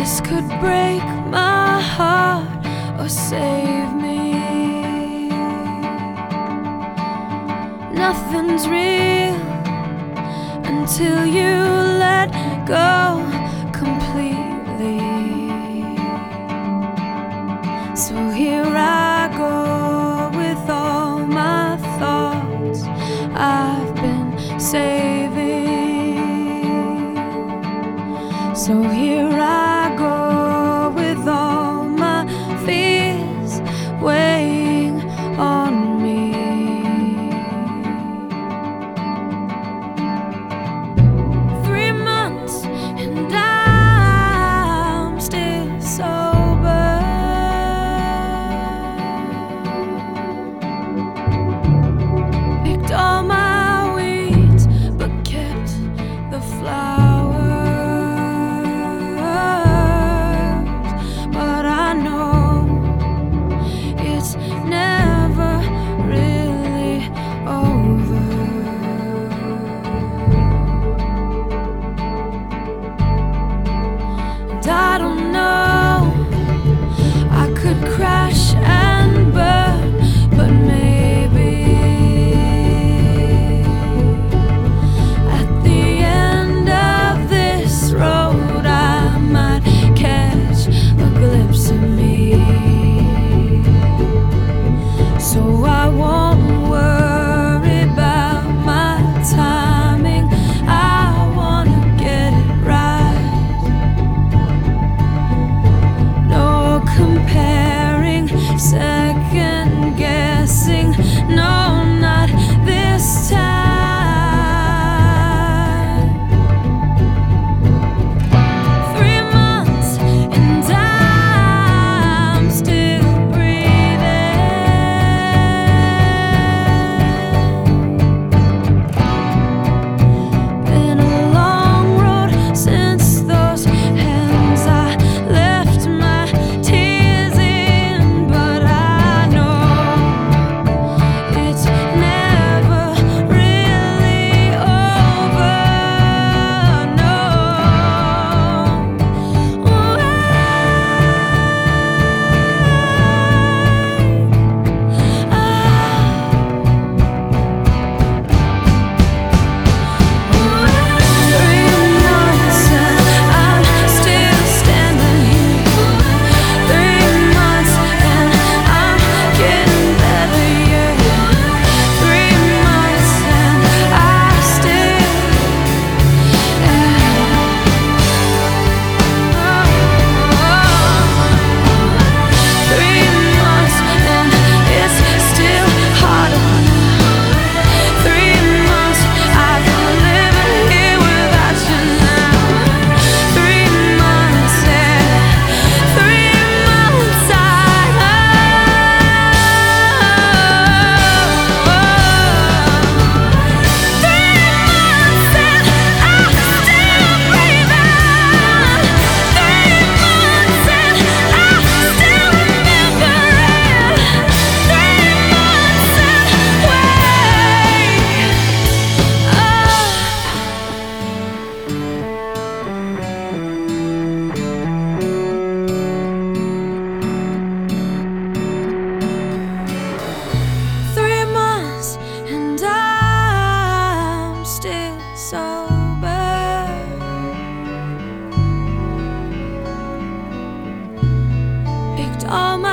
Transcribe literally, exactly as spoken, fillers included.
this could break my heart or save me. Nothing's real until you let go completely. So here I go with all my thoughts I've been saving. So here I go with all my fears weighing on me. Three months and I'm still sober. Picked all my weeds but kept the flowers. But I know it's never really over. And I don't know, I could crash and burn, but maybe at the end of this road I might catch a glimpse of me. So I won't worry about my timing, I wanna get it right. No comparing, second guessing, no, not this time. Three months and I'm still breathing. Been a long road since those hands I left my tears in, but I know it's never really over. No. Three months and I'm still standing here. Three months and I'm getting better, yeah. Three months and I still am. Three months and it's still harder. Three months I've been living here without you now. Three months and three months I Three months and I'm still breathing. Three months and I'm still remembering. Three months and wait. Three months and I'm still sober. Picked all my